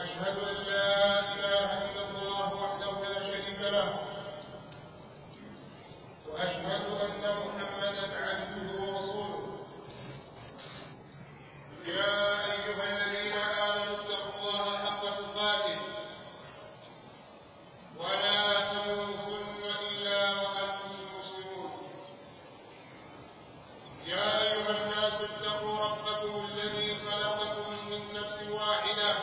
وأشهد أن لا إله إلا الله وحده لا شريك له وأشهد أن محمدا عبده ورسوله يا أيها الذين آمنوا اتقوا الله حق تقاته ولا تموتن إلا وأنتم مسلمون يا أيها الناس اتقوا ربكم الذي خلقكم من نفس واحدة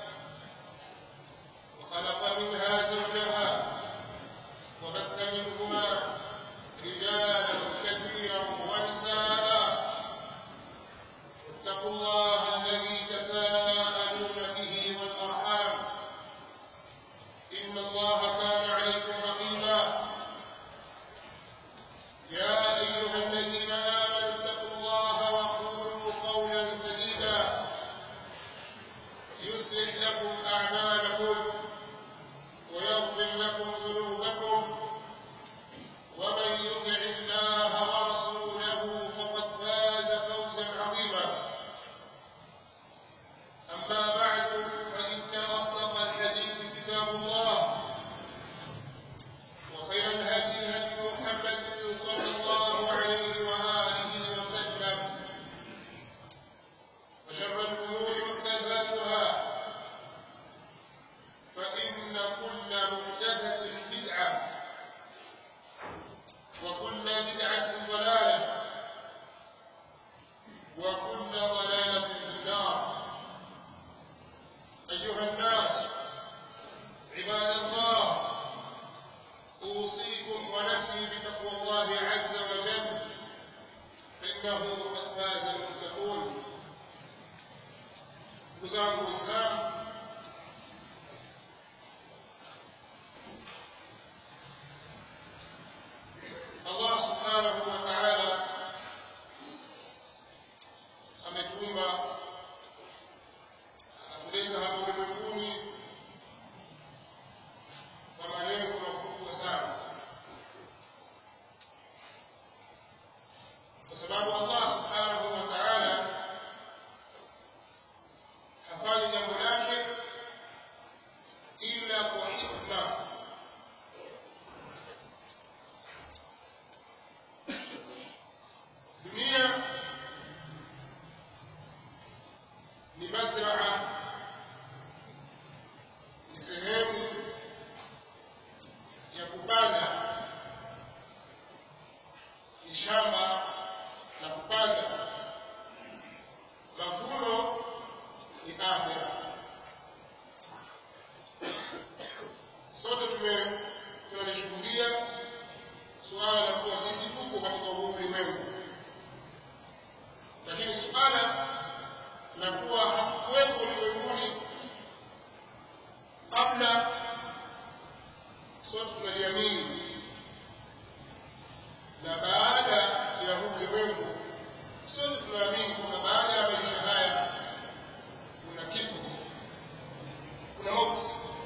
وخلق منها زوجها وبث منهما رجالا كثيرا ونساء اتقوا الله الذي تساءلون به والأرحام إن الله كان عليكم رقيبا يا أيها الذين آمنوا اتقوا الله وقولوا قولا سديدا يصلح لكم أعمالكم ويغفر لكم ذنوبكم ومن يطع الله ورسوله فقد فاز فوزا عظيما أما بعد فإن أصدق الحديث كتاب الله وخير الهدي هدي محمد صلى الله عليه وآله وسلم وشر الأمور محدثاتها فإن كل محدثة بدعة وكل بدعة ضلالة وكل ضلالة في النار أيها الناس عباد الله أوصيكم ونفسي بتقوى الله عز وجل فإنه قد فاز المتقون وزعم الإسلام Allah subhanahu wa ta'ala ametuumba akuleta hapa ulimwenguni kwa malengo makubwa sana, kwa sababu Allah subhanahu wa ta'ala hafanyi jambo lake ila kwa hikma. Dunia ni mazraa, ni sehemu ya kupanda, ni shamba la kupanda. Mavuno ni akhera. Sote tunalishuhudia suala la kuwa sisi tuko katika ulimwengu, lakini suala la kuwa hakuwepo ulimwenguni kabla, sote tunaliamini, na baada ya ulimwengu sote tunaamini kwamba baada ya maisha haya kuna kifo, kuna mauti.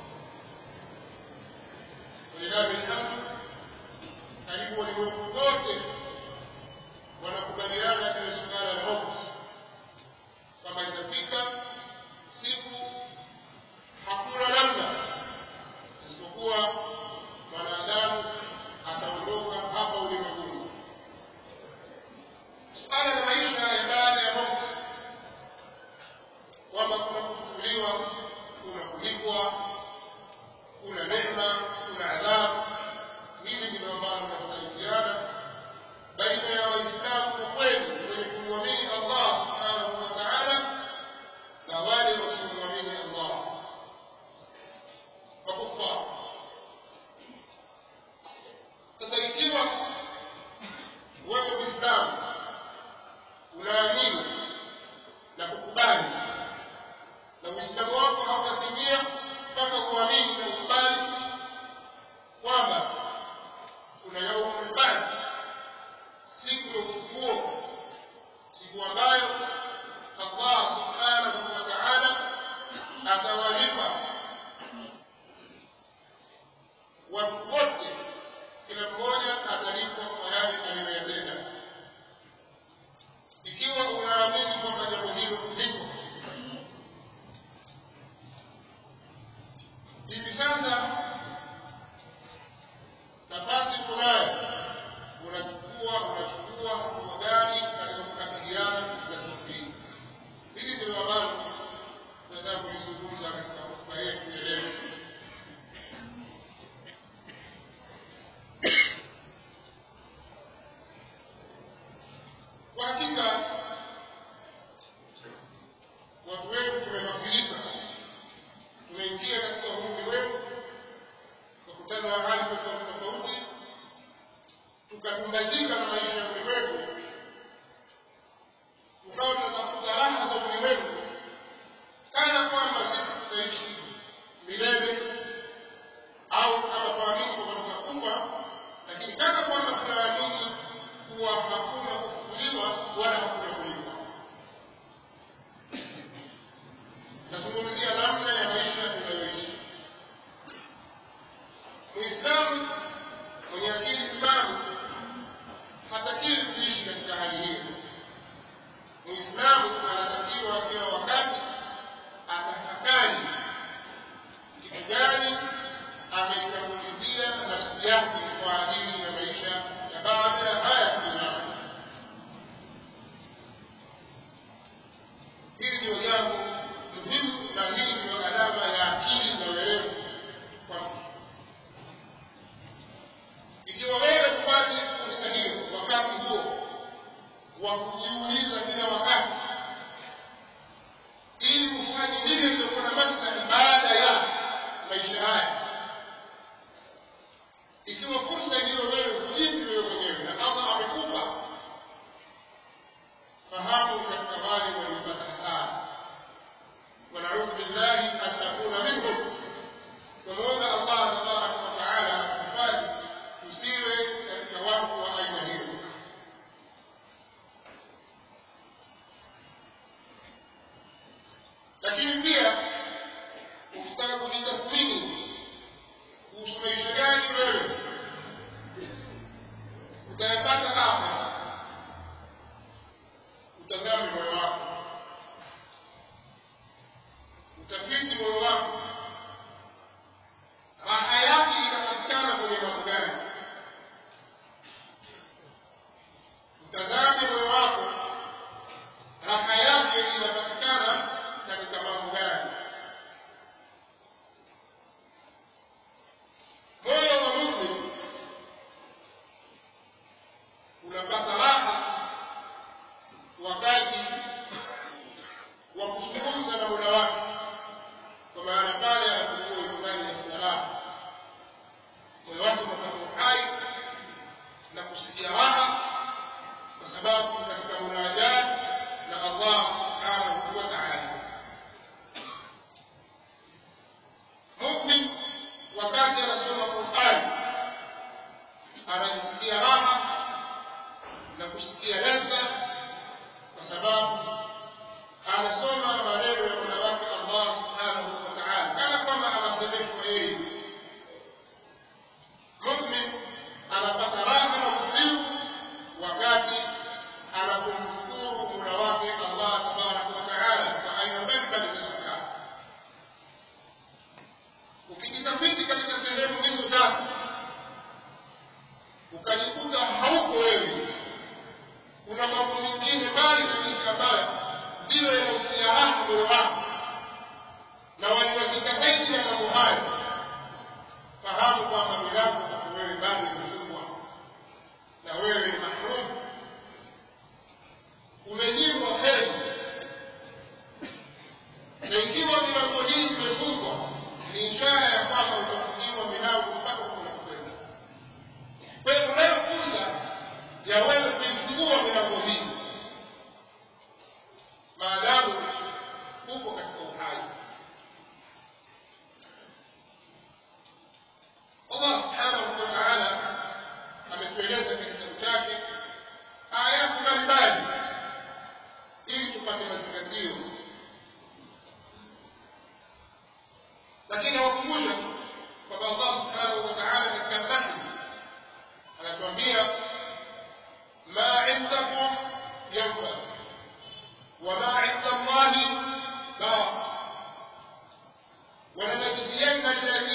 Walillahi alhamdu, karibu ulimwengu wote wanakubaliana juu ya suala la mauti, kwamba itafika siku hakuna namna isipokuwa mwanadamu ataondoka hapa ulimwenguni. Suala la maisha ya baada ya mauti, kwamba kuna kufufuliwa, kuna kulipwa, kuna neema, kuna adhabu, hili ndilo ambalo tunakubaliana baina ya Waislamu kwa kweli wenye kumwamini Allah subhanahu wa ta'ala na wale wasiomwamini Allah, wakufar. Sasa ikiwa wewe Muislamu unaamini na kukubali, na Uislamu wako haukatimia mpaka kuamini na kukubali kwamba kuna yaumul ba'th, siku ya ufufuo, siku ambayo Allah subhanahu wa ta'ala atawalipa watu wote, kila mmoja atalipwa kwa yale aliyoyatenda. Ikiwa unaamini kwamba jambo hilo lipo, hivi sasa nafasi kunayo, unachukua hatua gani katika kukabiliana na siku hii? Hili ndilo ambalo tunataka kulizungumza katika hotuba yetu ya leo. Kwa hakika watu wetu tumebadilika, tumeingia katika umri wetu kukutana na hali tofauti, tukadumbazika na maisha ya ulimwengu, tukawa tunatafuta raha za ulimwengu kana kwamba sisi tutaishi milele, au kama tuamini kwamba tutakufa, lakini kana kwamba tunaamini kuwa hakuna kufufuliwa wala hakuna kulipa. Nazungumzia namna ya maisha tunayoishi. Muislamu mwenye akili timamu hatakiwi kuishi katika hali hiyo. Muislamu anatakiwa kila wakati atafakari kitu gani ameitangulizia nafsi yake kwa ajili ya maisha ya baada ya haya duniani. Hili ndio jambo muhimu na hili ndio alama ya akili na uelewa kwa mtu. Ikiwa wewe hupati fursa hiyo wakati huo wa kujiuliza kila wakati ili ufanye lile lilokuwa na maslahi baada ya maisha haya, ikiwa fursa hiyo wewe hujipi wewe mwenyewe na Allah amekupa, fahamu katika wale waliopata hasara. ونعوذ بالله أن نكون منهم. ومولا الله تبارك وتعالى أتفاد تسير الكواب وأينهيه. lakini pia ukitaka kujitathmini kuhusu maisha gani wewe utayapata hapa, utazame moyo wako, utafiti moyo wako, raha yake inapatikana kwenye mambo gani? Utazame moyo wako, raha yake inapatikana katika mambo gani? Moyo wa muumini unapata raha wakati wa kuzungumza na Mola wake, kwa maana pale anapokuwa yuko ndani ya sala, moyo wake unapata uhai na kusikia raha, kwa sababu katika munajat na Allah subhanahu wa ta'ala. Muumini wakati anasoma Qur'an anasikia raha na kusikia ladha, kwa sababu anasoma maneno ya Mola wake Allah subhanahu wa ta'ala kana kwamba anasemeshwa yeye. Muumini anapata raha na utulivu wakati anapomshukuru Mola wake Allah subhanahu wa ta'ala kwa aina mbalimbali za shukran. Ukijitafiti katika sehemu hizo tatu ukajikuta hauko wewe, kuna mambo mengine mbali kabisa ambayo ndiyo yanayotia raha moyo wako na waliwazika zaidi na mambo hayo, fahamu kwamba milango kwa wewe bado imefungwa na wewe ni mahrum, umenyimwa heri. Na ikiwa milango hii imefungwa, ni ishara ya kwamba utafungiwa milango mpaka unakwenda. Kwa hiyo unayo fursa ya wewe kuifungua milango hii maadamu uko katika uhai. Allah subhanahu wa ta'ala ametueleza katika kitabu chake aya mbalimbali ili tupate mazingatio, lakini wakumbusha kwamba Allah subhanahu wa ta'ala katika Nahl anatuambia ma indakum yanfad وما عند الله باق ولنجزين الذين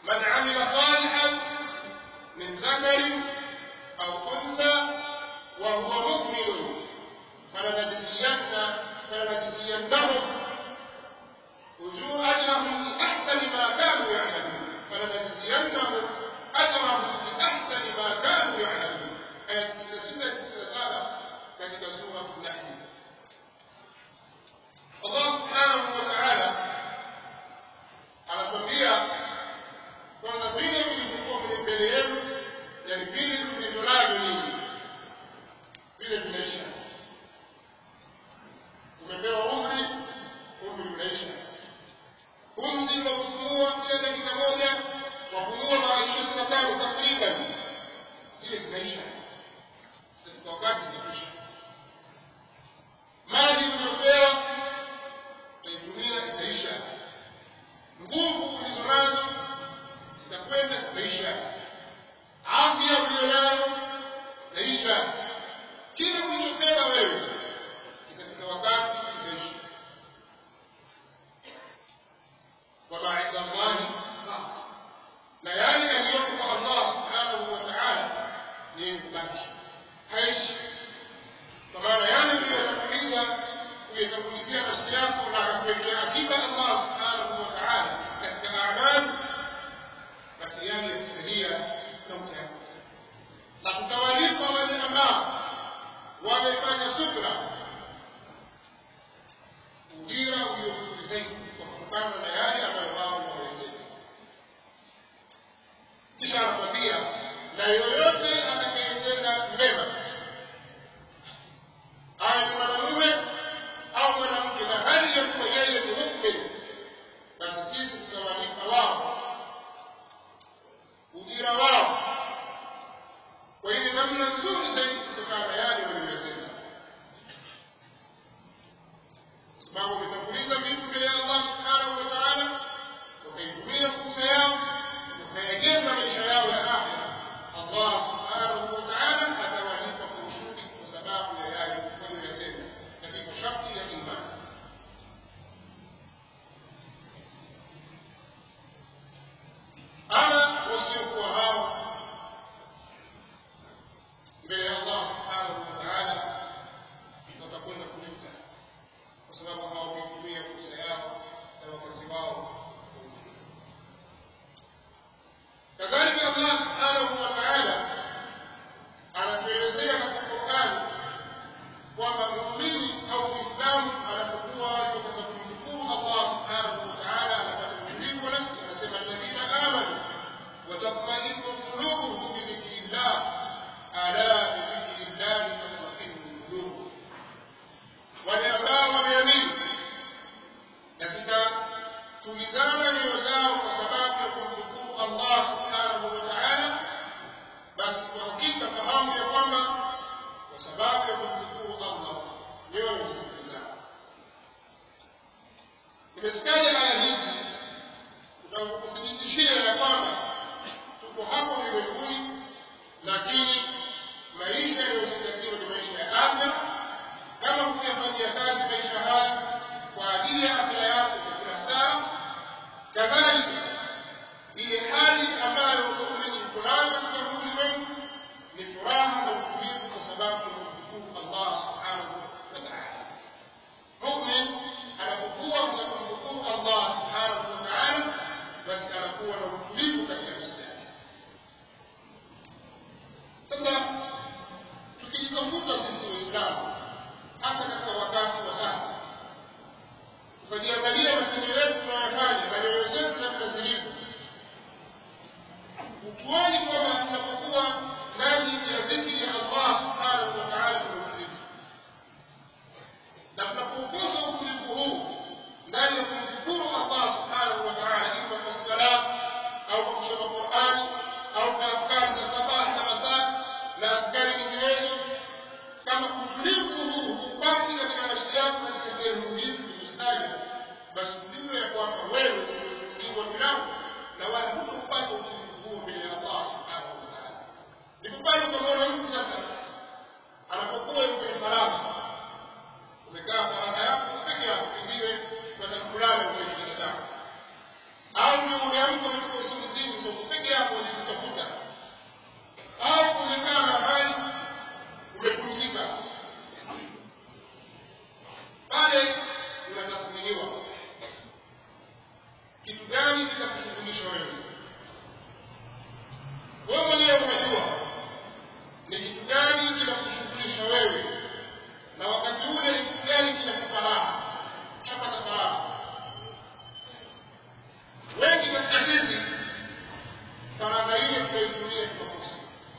من عمل صالحا من ذكر أو أنثى وهو مؤمن فلنجزينهم أجرهم بأحسن ما كانوا يعملون. فلنجزينهم أجرهم بأحسن ما كانوا يعملون. آية 66 katika sura An-Nahl. Allah subhanahu wa ta'ala anatuambia kwamba vile vilivyokuwa mbele yenu, yani vile mlivyonavyo nyinyi, vile vinaisha. Umepewa umri unaisha. Pumzi unapumua kila dakika moja, wapumua mara 25 takriban, zile zinaisha. Kwa wakati zinaisha. Mali uliyopewa utaitumia, itaisha. Nguvu ulizonazo zitakwenda, zitaisha. Afya uliyonayo itaisha. Kila ulichopewa wewe kitafika wakati kitaisha. Wama inda Allahi baq, na yale yaliyoko kwa Allah subhanahu wa ta'ala ni kubaki, haishi. Kwa maana yale kuyatangulizia nafsi yako na akakuwekea akiba Allah subhanahu wa ta'ala katika amali, basi yale yakusaidia na utayakuta. Na tutawalipa wale ambao wamefanya subra ujira uliokuwa zaidi kwa kutokana na yale ambayo wao wameyatenda. Kisha anatuambia, na yoyote atakayetenda mema, awe ni mwanamume au mwanamke, na hali ya kuwa yeye ni muumini, basi sisi tutawalipa wao ujira wao kwa ile namna nzuri zaidi kutokana na yale waliyotenda. Sababu umetanguliza vitu mbele ya Allah subhanahu wa ta'ala, wakaitumia fursa yao, wakaegeza maisha yao ya akhira, Allah subhanahu wa ta'ala atawalipa kwa ushindi kwa sababu ya yale waliyotenda, na kwa sharti ya imani. Ama wasiokuwa hao mbele ya Allah subhanahu wa ta'ala watakwenda kujuta, kwa sababu hawakuitumia fursa yao na wakati wao. Kadhalika Allah subhanahu wa ta'ala anatuelezea katika Qur'an kwamba muumini au Muislamu anapokuwa katika kumshukuru Allah subhanahu wa ta'ala anapata utulivu wa nafsi. Anasema alladhina amanu wa tatma'innu qulubuhum bi dhikrillah, ala bi dhikrillah tatma'innu qulub. Wale ambao wameamini na zitatulizana nyoyo zao kwa sababu ya kumshukuru Allah subhanahu wa ta'ala, basi kwa hakika fahamu ya kwamba kwa sababu ya kumshukuru Allah nyoyo zitulizana. Nimesikia aya hizi tunakuthibitishia ya kwamba tuko hapo ulimwenguni, lakini maisha yanayozingatiwa ni maisha ya afya. Kama kuyafanyia kazi maisha haya kwa ajili ya afya yako kuna sawa, kadhalika ile hali ambayo muumini yuko nayo katika ulimwengu ni furaha na utulivu kwa sababu ya kumshukuru Allah subhanahu wa ta'ala. Muumini anapokuwa kumshukuru Allah subhanahu wa ta'ala, basi anakuwa na utulivu katika nafsi yake. Sasa tukijitafuta sisi Waislamu hata katika wakati wa sasa, tukajiangalia matendo yetu tunayofanya na nyoyo zetu namna zilivyo, utuoni kwamba tunapokuwa ndani ya dhikri ya Allah subhanahu wa ta'ala kuna utulivu, na tunapokosa utulivu huu ndani ya kumshukuru Allah subhanahu wa ta'ala, ima kwa salat au kwa kusoma Qur'an au kwa adhkari za sabah na masaa na adhkari nyinginezo, kama utulivu huu hupati katika nafsi yako katika sehemu hizi tulizotaja, basi ujue ya kwamba wewe uliwa milango na wala hutopata utulivu huo mbele ya Allah subhanahu wa ta'ala. Ndipo pale utamwona mtu sasa anapokuwa yuko kwenye faragha, umekaa faragha yako peke yako, pengine kwa kulala kwenye kitanda, au ndio umeamka kutoka usingizi ofisini sio peke yako unajitafuta. Au umekaa mahali umepumzika. Pale unatathminiwa. Kitu gani kitakushughulisha wewe? Wewe mwenyewe unajua ni kitu gani kinakushughulisha wewe, na wakati ule ni kitu gani kinakupa raha, unapata faraja. Wengi katika sisi faraja ile tunaitumia kwa kosa.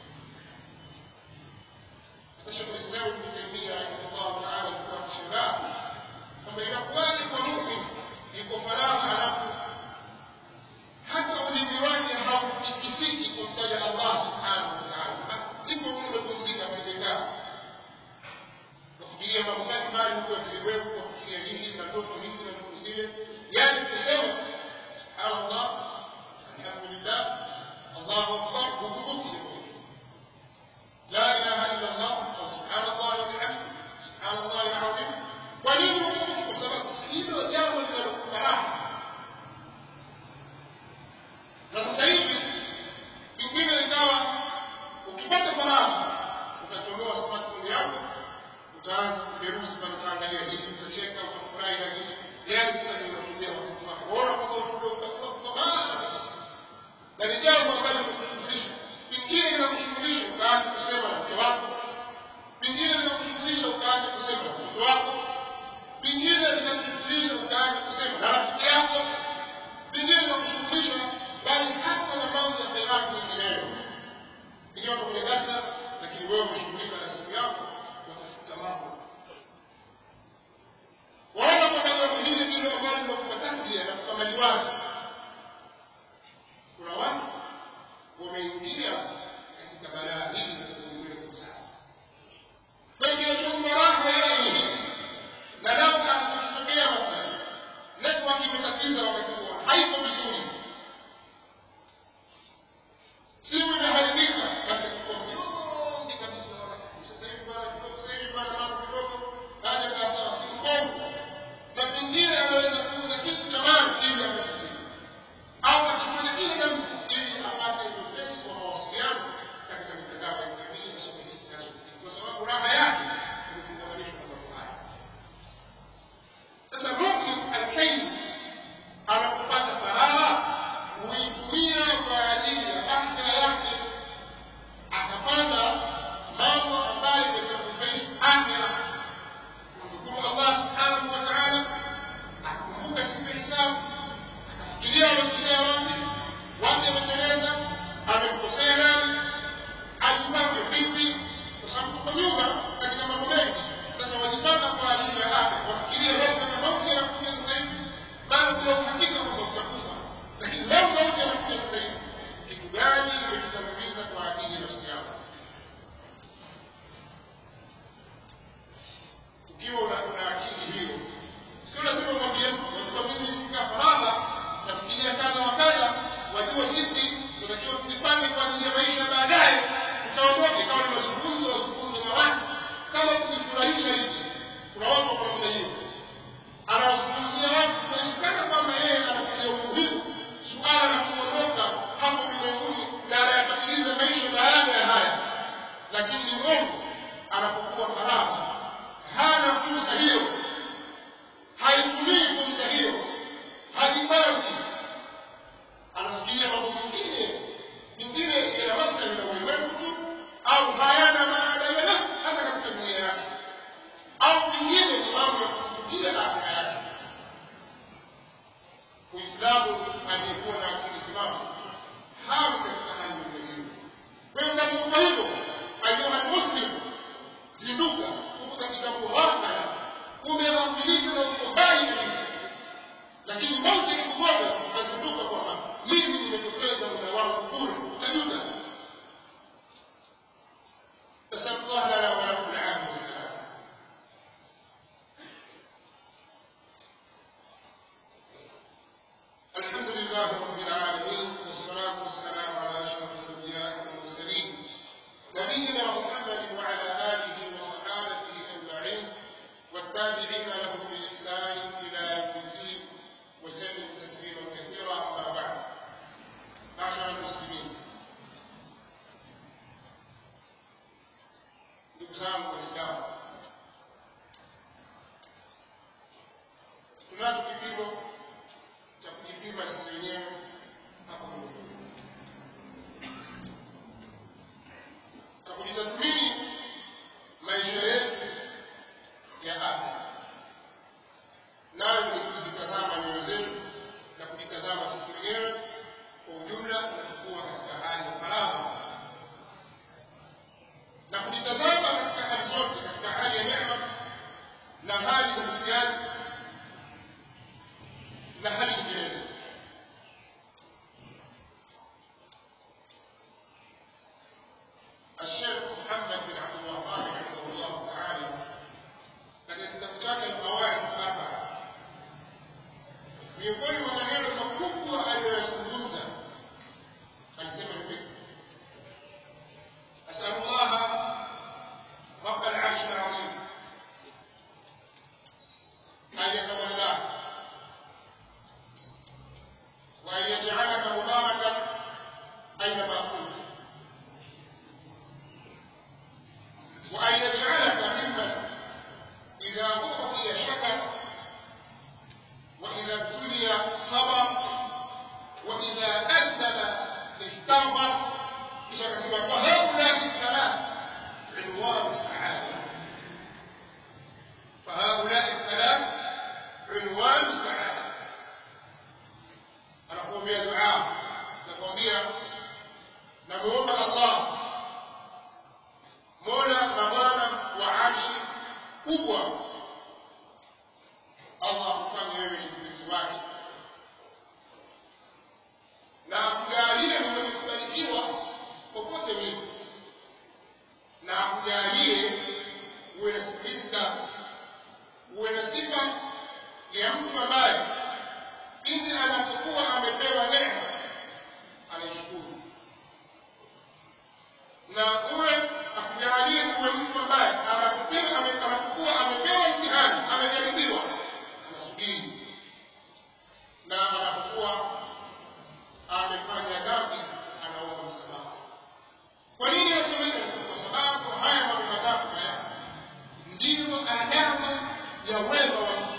Sheikh al-Islam Ibn Taymiyyah rahimahullah ta'ala alikuwa akishangaa kwamba inakuwaje kwa muumini yuko faraja halafu hata ulimi wake hautikisiki kumtaja Allah subhanahu wa ta'ala. Ndipo umepumzika umekaa. Kufikiria mambo mbalimbali huko viwepo, kufikiria hili na ndoto hizi na ndoto zile. Yaani kusema subhanallah, alhamdulillah, Allahu akbar, hukuki. La ilaha illa Allah, subhanallah wa bihamdihi, subhanallah al-azim. Kwa nini hukuki? Kwa sababu silo jambo linalokupa raha. Na sasa hivi pengine ikawa ukipata faraja utachondoa smartphone yako, utaanza kuperuzi pale, utaangalia hili, utacheka, utafurahi na hili. Yaani sasa ndio unatumia wakati wako. Bora kwa utakuwa kwa maana kabisa. Na ni jambo ambalo linakushughulisha. Pengine linakushughulisha ukaanza kusema na mke wako. Pengine linakushughulisha ukaanza kusema na mtoto wako. Pengine linakushughulisha ukaanza kusema na rafiki yako. Pengine linakushughulisha bali hata na mambo ya khairat mengineyo. Ndio kwenye darasa, lakini wewe unashughulika na simu yako kutafuta mambo. Wala kwa jambo hili ndilo ambalo linakupatasia na kukamaliwaza. Kuna watu wameingia katika balaa hili la ulimwengu sasa. Kwa hiyo tunamaraha yeye na lao anatokea matatizo. Network imetatiza wakati huo. Haiko vizuri. Simu imeharibika, basi tukombe kabisa wala. Sasa hivi bana mambo kidogo, haja kwa simu bongo. Na pengine anaweza kuuza kitu cha maana ili apate simu. Au akifanya kile jambo ili apate upesi wa mawasiliano katika mitandao ya kijamii na shughuli zinazo. Kwa sababu raha yake ni kuunganishwa na mambo haya. Sasa mu'min al-kays anapopata faraha huitumia kwa ajili ya akhira yake. zangu Waislamu, tunacho kipimo cha kujipima sisi wenyewe hapo na kujitathmini maisha yetu ya afya, nayo ni kuzitazama nyoyo zetu na kujitazama sisi wenyewe kwa ujumla tunapokuwa katika hali ya faragha, na kujitazama katika hali zote, katika hali ya neema na hali za mtihani na hali nyinginezo. الشيخ محمد بن عبد الوهاب رحمه الله تعالى قد استفتاك القواعد الأربعة miongoni mwa maneno makubwa aliyozungumza alisema hivi: asalullah رب العرش العظيم أن يتولاه وأن يجعلك مباركا أينما كنت، وأن يجعلك ممن إذا أعطي شكر، وإذا ابتلي صبر، وإذا أذنب استغفر. فهؤلاء الثلاث عنوان السعادة، فهؤلاء الثلاث عنوان السعادة. أنا أقول بها دعاء، نقول بها نموت الله مولا نبانا وعرش kubwa. Allah kufanya wewe mtumishi wake na akujalie mwenye kubarikiwa popote ulipo, na akujalie uwe na sifa, uwe na sifa ya mtu ambaye pindi anapokuwa amepewa neema anaishukuru, na uwe akujalie uwe mtu ambaye anapokuwa amepewa mtihani, amejaribiwa, anasubiri, na anapokuwa amefanya dhambi anaomba msamaha. Kwa nini nasema hivyo? Kwa sababu haya mambo matatu haya ndiyo alama ya wema wa mtu.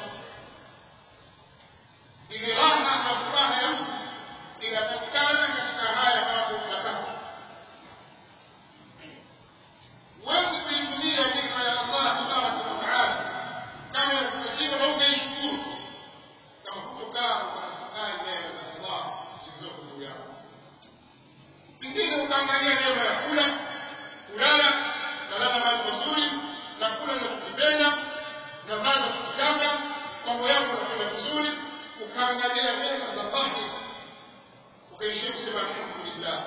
Ile raha na furaha ya mtu inapatikana katika haya mambo matatu. Huwezi kuitumia neema ya Allah tabaraka wa taala kama inavyotakiwa na ukaishukuru kama kutokaa ukatafakari neema za Allah zilizoko juu yako. Pengine ukaangalia neema ya kula, kulala, kulala mahali pazuri, na kula unachokipenda, na vazi unachokitaka, mambo yako yanakwenda vizuri, ukaangalia neema za dhahiri, ukaishia kusema alhamdulillah.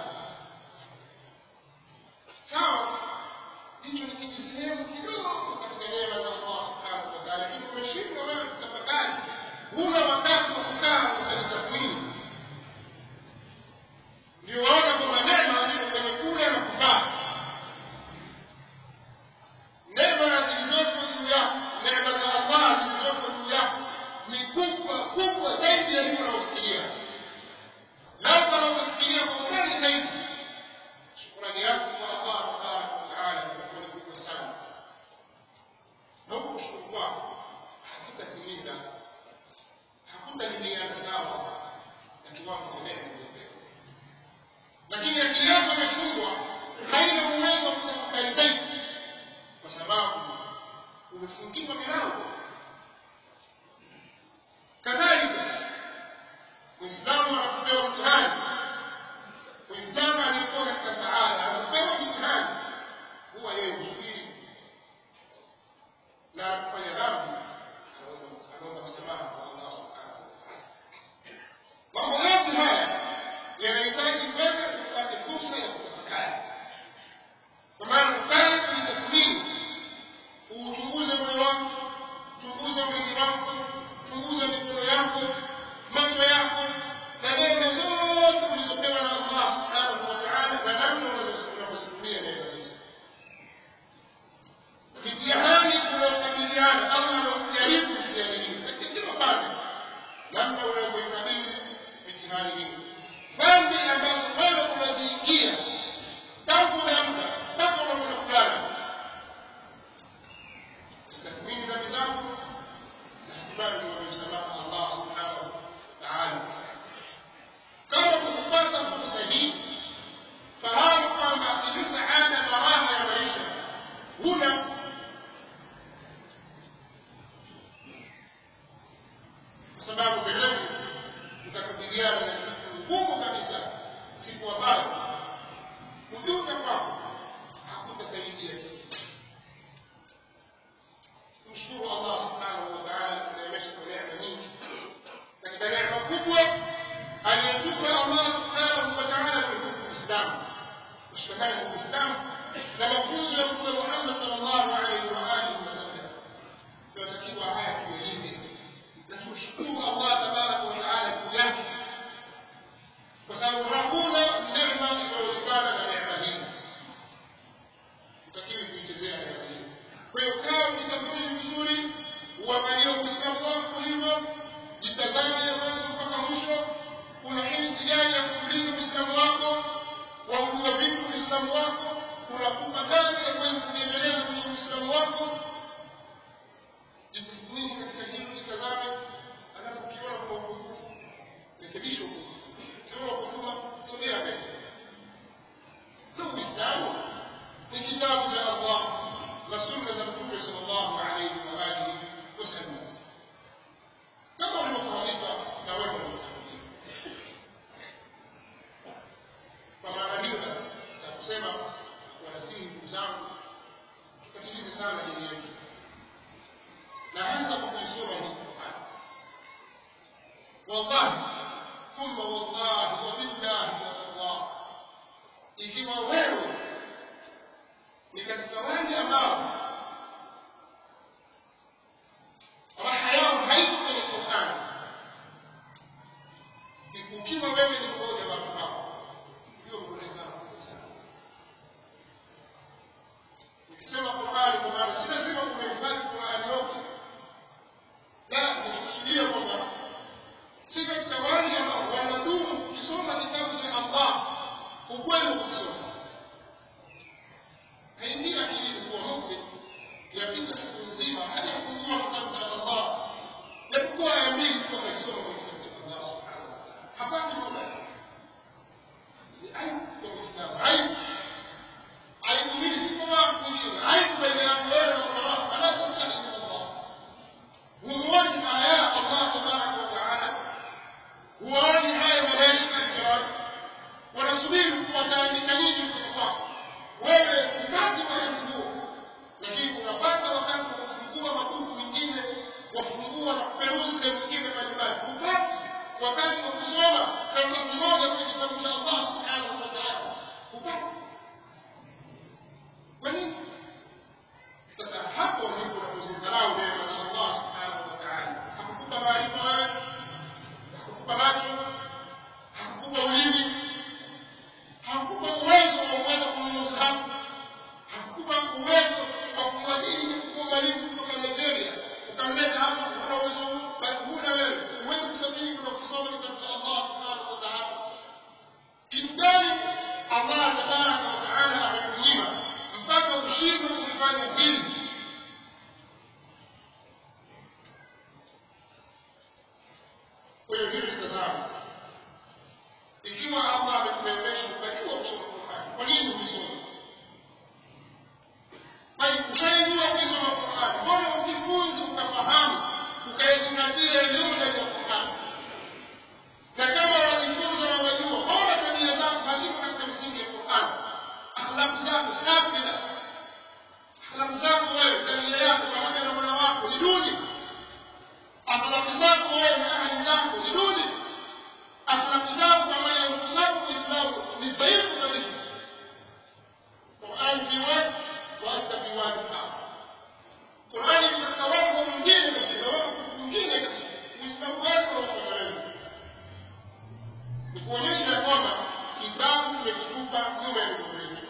Sawa, hicho ni kijisehemu kidogo katika neema za Allah subhanahu wa ta'ala, lakini umeshindwa wewe kutafakari, huna wakati wa kukaa ukajitathmini. Ndio waona kwamba neema ziko kwenye kula na kuvaa. Neema zilizoko juu yako, neema za Allah zilizoko juu yako ni kubwa zaidi ya hivyo unaofikiria. Lau kama unafikiria kwa undani zaidi, shukrani yako kwa Allah tabaraka wa taala itakuwa ni kubwa sana, na huko kushukuru kwako hakutatimiza, hakutalingana sawa na kiwango cha neema uliyopewa. Lakini akili yako imefungwa, haina uwezo wa kutafakari zaidi, kwa sababu umefungiwa milango. Kadhalika Muislamu anapopewa mtihani, Muislamu aliyekuwa katika saada anapopewa mtihani, huwa yeye husubiri, na anapofanya dhambi anaomba msamaha kwa Allah subhanahu wa ta'ala. Mambo yote haya yanahitaji wewe upate fursa ya kutafakari, kwa maana ukae kujitathmini, uchunguze moyo wako, chunguze mwili wako, chunguze mikono yako, macho yako, na neema zote ulizopewa na Allah subhanahu wa ta'ala, na namna unazozitumia neema hizo. Mitihani tunayokabiliana kutokana na Uislamu na mafunzo ya Mtume Muhammad sallallahu alaihi wa alihi wasallam. Tunatakiwa haya tuyalinde na tumshukuru Allah tabaraka wa taala kwa yake, kwa sababu hakuna neema inayotokana na neema hii. Tutakiwa kuichezea neema hii. Kwa hiyo kaa ukitafakari vizuri, uangalie Uislamu wako hivyo, jitazame mwanzo mpaka mwisho, una hisi gani ya kulinda Uislamu wako, waujua vipi Uislamu wako, unakupa gani ya kuweza kuendeleza kwenye Uislamu wako. Jitathmini katika hilo, jitazame, alafu ukiona kuna upungufu rekebisha upungufu, ukiona upungufu sogea mbele. Na Uislamu ni kitabu cha Allah na sunna za Mtume sallallahu alayhi wa alihi wasallam, kama ulivyofahamika na wewe ulivyofahamika. Kwa maana hiyo basi na kusema wanasihi ndugu zangu, tufatilize sana dini yetu, na hasa kwa kusoma hii Qur'an. Wallahi thumma wallahi wa billahi wallah, ikiwa wewe ni katika wale ambao raha yao haiko kwenye Qur'an, ukiwa wewe ni mmoja wa hao, hiyo unaweza kusema. Nikisema Qur'an kwa maana si lazima umehifadhi Qur'an yote, la, nikusudia kwamba si katika wale ambao wanadumu kusoma kitabu cha Allah ukweli wa kusoma. Haingia akili kuwa mu'min yapita siku nzima hajafungua kitabu cha Allah, japokuwa aya mbili kutoka kusoma kwenye kitabu cha Allah subhanahu wa ta'ala, hapati muda. Ni aibu kwa Uislamu, aibu hili si kwa watu wengine, aibu baina yako wewe na Mola wako. Ala tastahi min Allah, huoni aya Allah tabaraka wa ta'ala, huoni aya malaika kiram wanasubiri kuwataandika nini kutoka kwako wewe upate wakati huo. Lakini unapata wakati wa kufungua mabuku mengine, wafungua na kuperuzi sehemu nyingine mbalimbali, upate wakati wa kusoma karatasi moja kwenye kitabu cha Allah subhanahu wa ta'ala, upate. Kwa nini? Sasa hapo ndipo unapozidharau neema za Allah subhanahu wa ta'ala. Hakukupa maarifa wewe, hakukupa macho, hakukupa ulimi, hakukupa uwezo wa kuweza kununua msahafu, hakukupa uwezo wa kumwadili na kukupa mwalimu kutoka Nigeria ukamleta hapa, kuna uwezo basi huna wewe uweze kusafiri na kusoma kitabu cha Allah subhanahu wa ta'ala. Kitu gani Allah tabaraka wa ta'ala amekunyima mpaka ushindwe kufanya hili? Kwa hiyo hili tazama, ikiwa Allah amekuwezesha kujua kusoma Qur'an, kwa nini usome? Bali ukijua kusoma Qur'an, mbona ukifunza ukafahamu ukazingatia elimu ya Qur'an? Na kama wajifunza na wajua, mbona tabia zako haziko katika msingi ya Qur'an? Akhlaq zako safi, akhlaq zako wewe, tabia yako pamoja na Mola wako ni duni. Akhlaq zako wewe na ahli zako ni duni. Akhlaq zako pamoja na ndugu zako Waislamu ni dhaifu kabisa. Qur'an fi wadi wa anta fi wadi akhar. Qur'an ni katika wadi mwingine kabisa, wadi mwingine kabisa. Uislamu wako unafanana. Ni kuonyesha kwamba kitabu kimekitupa nyuma ya mikono yetu.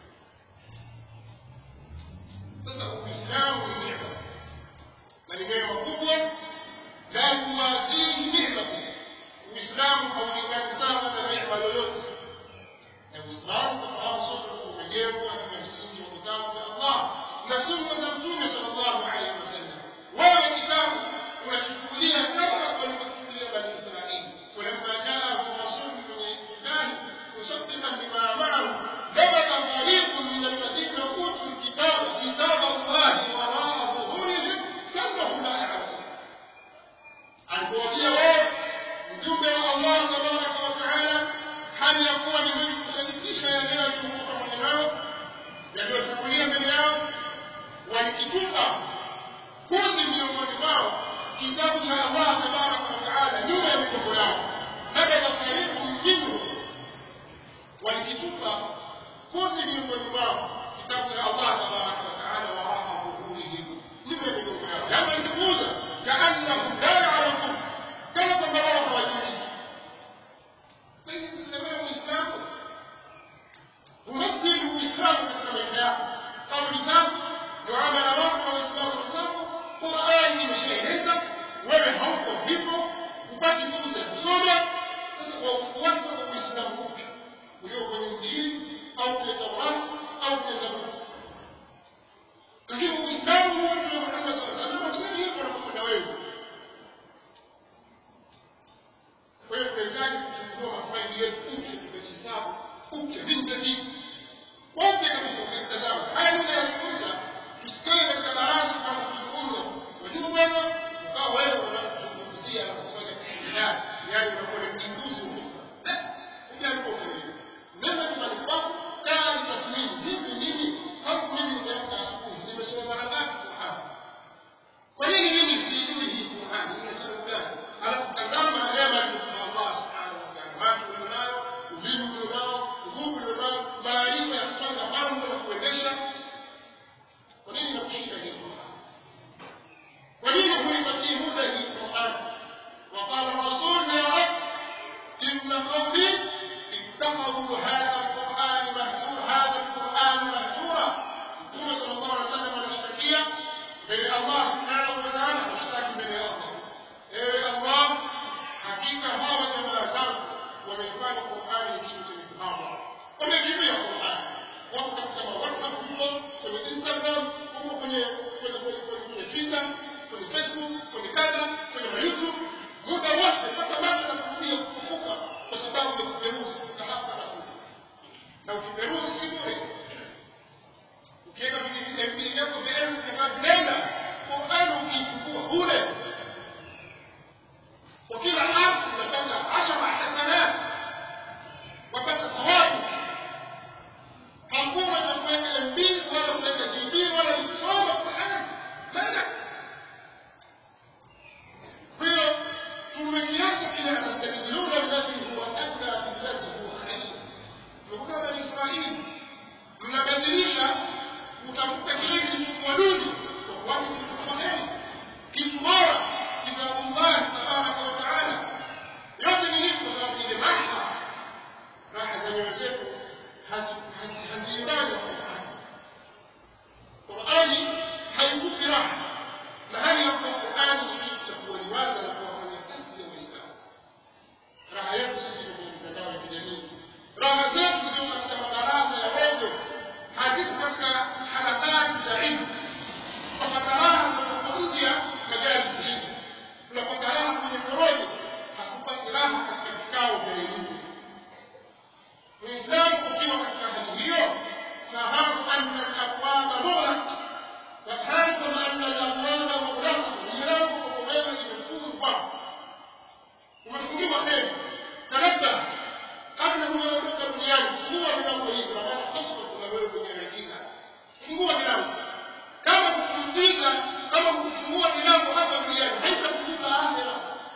Sasa Uislamu ni neema, na ni neema kubwa, la tuwazini neema. Uislamu haulingani sana na neema yoyote. Na Uislamu tunafahamu sote umejengwa katika msingi wa kitabu cha Allah na sunna za Mtume sallallahu alaihi wasallam. Wewe kitabu unachukulia kama walivyochukulia Bani Israili, walamma jaa'ahum rasulun min indillahi musaddiqan lima ma'ahum nabadha fariqun min alladhina utul kitaba Allahi wara'a dhuhurihim kannahum la ya'lamun. Alipowaambia wewe mjumbe wa Allah tabaraka wa ta'ala, hali ya kuwa ni mwenye kusadikisha yale yaliyokuwa pamoja nao, yaliyotangulia mbele yao, walikitupa kundi miongoni mwao kitabu cha Allah tabaraka wa ta'ala nyuma ya mikono yao. Nabadha fariqun minhum, walikitupa kundi miongoni mwao kitabu cha Allah tabaraka wa taala waraa dhuhurihim nyuma ya migongo yao kama ilikuza kaannahum la ya'lamun kama kwamba wao hawajui. Kwa hiyo tuseme Uislamu umetii Uislamu katika maisha yako kauli zako muamala wako na Waislamu wenzako. Qur'ani imeshaeleza wewe hauko hivyo upate fursa ya kusoma. Sasa kwa ufuata wa Uislamu upi ulio kwenye Injili au kwenye Taurati au kwenye Zaburi. Lakini Uislamu wa Muhammad sallallahu alaihi wasallam usemi hivyo na wewe. Kwa hiyo tunahitaji kufungua mafaili yetu upya, tumejihesabu upya vintage wote kabisa. Ukitazama haya ninayozungumza tusikae katika darasa kama kujifunza wajua bwana ukawa wewe unazungumzia na kufanya kiasi yani unakuwa ni mchinguzi wa fikra unapofanya neno kama ni kwako kaa tathmini hivi nini au mimi nimeamka asubuhi nimesoma mara ngapi Qur'an, kwa nini mimi sijui hii Qur'an nimesoma gani, alafu tazama neema ya Allah subhanahu wa ta'ala watu wanao ulimi wanao nguvu wanao maarifa ya kufanya mambo na kuendesha. Kwa nini nakushinda hii Qur'an? Kwa nini huipatii muda hii Qur'an? وقال الرسول يا رب إن قومي اتخذوا هذا القرآن مهجورا. النبي صلى الله عليه وسلم anashtakia mbele Allah subhanahu wa ta'ala, anashtaki mbele ya Allah, ewe Allah, hakika hawa jamaa zangu wamefanya Qur'ani ni kitu chenye kufanya, wamekimbia Qur'ani, wako katika WhatsApp huko, kwenye Instagram huko, kwenye Twitter, kwenye Facebook, kwenye kadha, kwenye YouTube, muda wote mpaka macho yanakuja kufuka kwa sababu ya kuperuzi na hapa na kule. Na ukiperuzi si bure, ukienda kwenye MB yako vya nenda Qur'an ukifungua bure, kwa kila harfu unapata 10 hasanat, wapata thawabu. Hakuna cha kuweka MB wala kuweka GB wala kusoma Qur'an tena. Kwa hiyo tumekiacha kile anastajiduna alladhi huwa adna billadhi huwa khair. Ndugu wa Israeli, mnabadilisha utafuta kile kilichokuwa duni kwa kuacha kilichokuwa heri, kitu bora kitabu Allah tabaraka wa taala. Yote ni kwa sababu ile raha za nyoyo zetu haziendani na Qur'ani. Haikupi raha mahali hapo. Qur'ani ni kitu cha kuliwaza na kuwafanya kazi ya Uislamu. Raha yetu sisi kwenye mitandao ya kijamii, raha zetu sio katika madarasa ya redio, haziko katika harakati za ilmu. Tunapata raha kwa nje ya majalisi hizi, tunapata raha kwenye porojo, hatupati raha katika vikao vya elimu. Muislamu ukiwa katika hali hiyo, fahamu anna al-abwaba mughlaq, fahamu kama anna al-abwaba mughlaq, milango kwa wewe imefungwa, umefungiwa tena. Tanabba kabla hujaondoka duniani, fungua milango hii, kwa maana kesho kuna wewe kwenye giza. Fungua milango. Kama kufungiza, kama kufungua milango hapa duniani, haitafunguka akhera.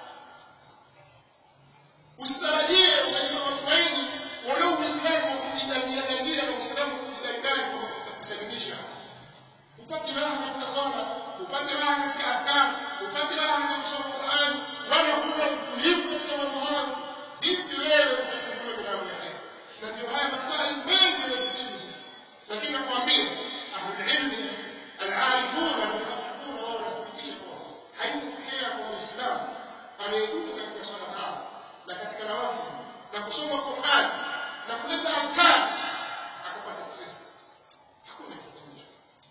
Usitarajie ukajipa matumaini walau Uislamu kujidania na Uislamu kujidai kwa kukusalimisha. Upate raha katika swala, upate raha katika adhkar, upate raha katika kusoma Qur'an, wala huna utulivu katika mambo hayo. Vipi wewe utafunguliwa milango ya heri? Na ndio haya maswali mengi yanatusibu. Lakini nakwambia ahlul ilm al-arifun al-muhaqqaqun wao wanathibitisha kwamba haikutokea kwa Muislamu anayekuja katika swala zao na katika nawafil na kusoma Qur'an na kuleta adhkar akapata stress. Hakuna kitu hicho.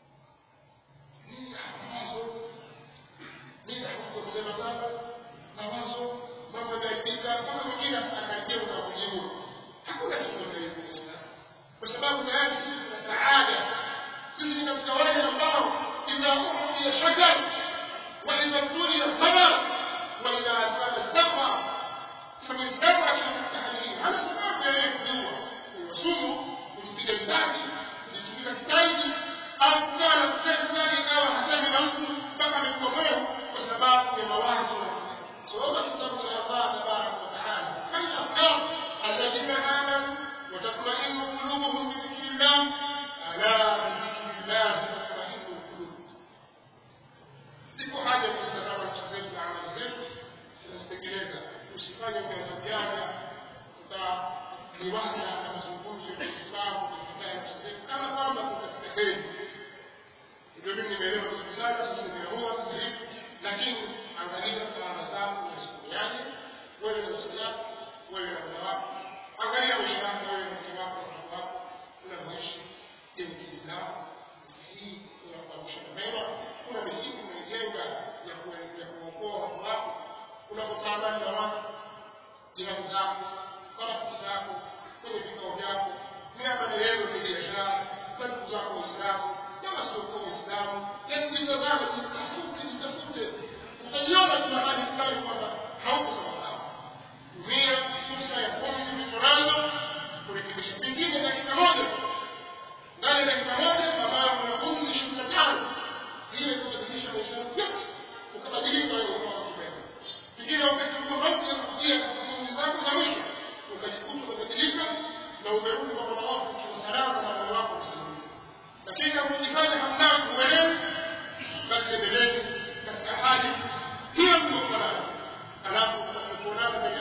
Nini hapo kusema sana mawazo mambo yanaharibika, kama mwingine akarejea na kujibu. Hakuna kitu kama hicho, kwa sababu tayari sisi tuna saada. Sisi ni katika wale ambao idha uhiya shakar wa idha tuliya sabar wa idha afala istaghfar. Sasa Muislamu katika hali hii hana sababu ya yeye kujua kuwasumu, kujipiga risasi, kujitumika kitanzi au kukaa na stress zake ikawa hasemi na mtu mpaka amekuwa moyo kwa sababu ya mawazo. Soma kitabu cha Allah tabaraka wa taala, kama الذين آمنوا وتطمئن قلوبهم بذكر Kiislamu, ala bidhikrillah tatma'innul qulub. Iko haja ya kuzitazama nafsi zetu na amali zetu tunazitekeleza. Usifanye ujanja tukaliwaza na mazungumzo ya Kiislamu katika nafsi zetu kama kwamba tuko katika heri. Ndio mimi nimeelewa kitu sana sasa, nimeamua sasa hivi, lakini angalia gharama zako na siku yake, wewe na nafsi yako, wewe na muda wako. Angalia maisha yako wewe na mke wako na watoto wako unavyoishi. Je, Kiislamu sahihi unakuamsha mema? Kuna misingi unajenga ya kuokoa watu wako unapotaamali na watu, jirani zako, marafiki zako, kwenye vikao vyako, miamala yenu ya biashara, na ndugu zako Waislamu na wasiokuwa Waislamu. Yaani jitazame, jitafute. Utajiona kuna hali fulani kwamba hauko sawasawa. Tumia fursa ya pumzi ulizonazo kurekebisha. Pengine dakika moja, ndani ya dakika moja ambayo kuna pumzi 25, hiyo itabadilisha maisha yako yote, ukabadilika wewe ukawa mema. Pengine wakati mauti yanakujia katika pumzi zako za mwisho, ukajikuta umebadilika na umerudi kwa Mola wako ukiwa salama na moyo wako mzima. Lakini kama ukifanya hamna uelewe, basi endelee katika hali hiyo mliokuwa nayo, alafu utakuonana